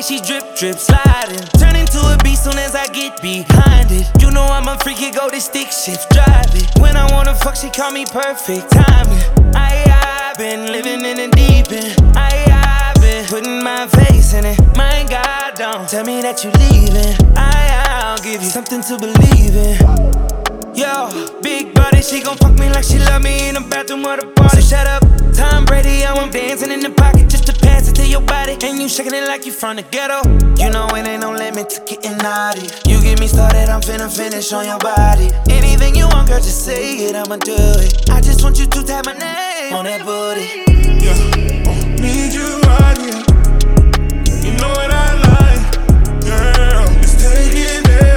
she drip, drip, sliding. Turn into a beast soon as I get behind it. You know I'm a freaky, go to stick shift, drive it. When I wanna fuck, she call me perfect timing. I've been living in the deep end. I've been putting my face in it. My God, don't tell me that you leaving. I'll give you something to believe in. Yo, big body, she gon' fuck me like she love me in the bathroom or the party. So shut up, Tom Brady, I'm dancing in the pocket just to pass it to your body. And you shaking it like you from the ghetto. You know it ain't no limit to getting naughty. You get me started, I'm finna finish on your body. Anything you want, girl, just say it, I'ma do it. I just want you to tap my name on that booty. Yeah, need you right here. You know what I like, girl. Let's take it there.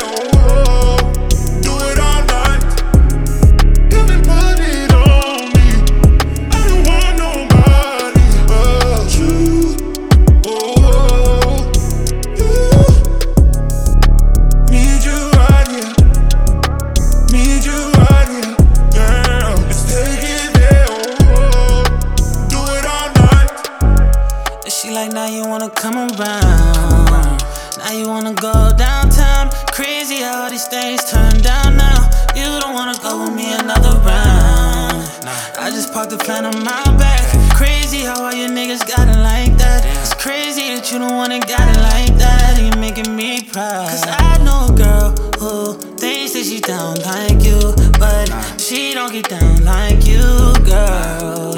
Now you wanna come around. Now you wanna go downtown. Crazy how all these things turn down now. You don't wanna go with me another round. I just parked the plan on my back. Crazy how all your niggas got it like that. It's crazy that you don't wanna got it like that. And you're making me proud. Cause I know a girl who thinks that she's down like you, but she don't get down like you, girl.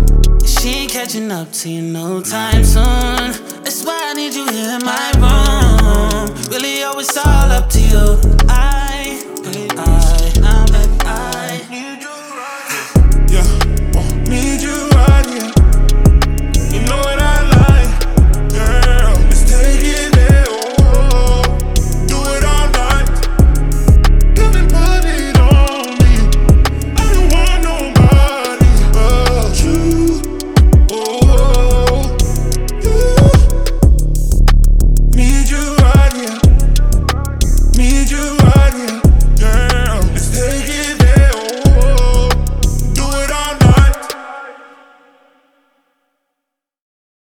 She ain't catching up to you no time soon. That's why I need you here in my room.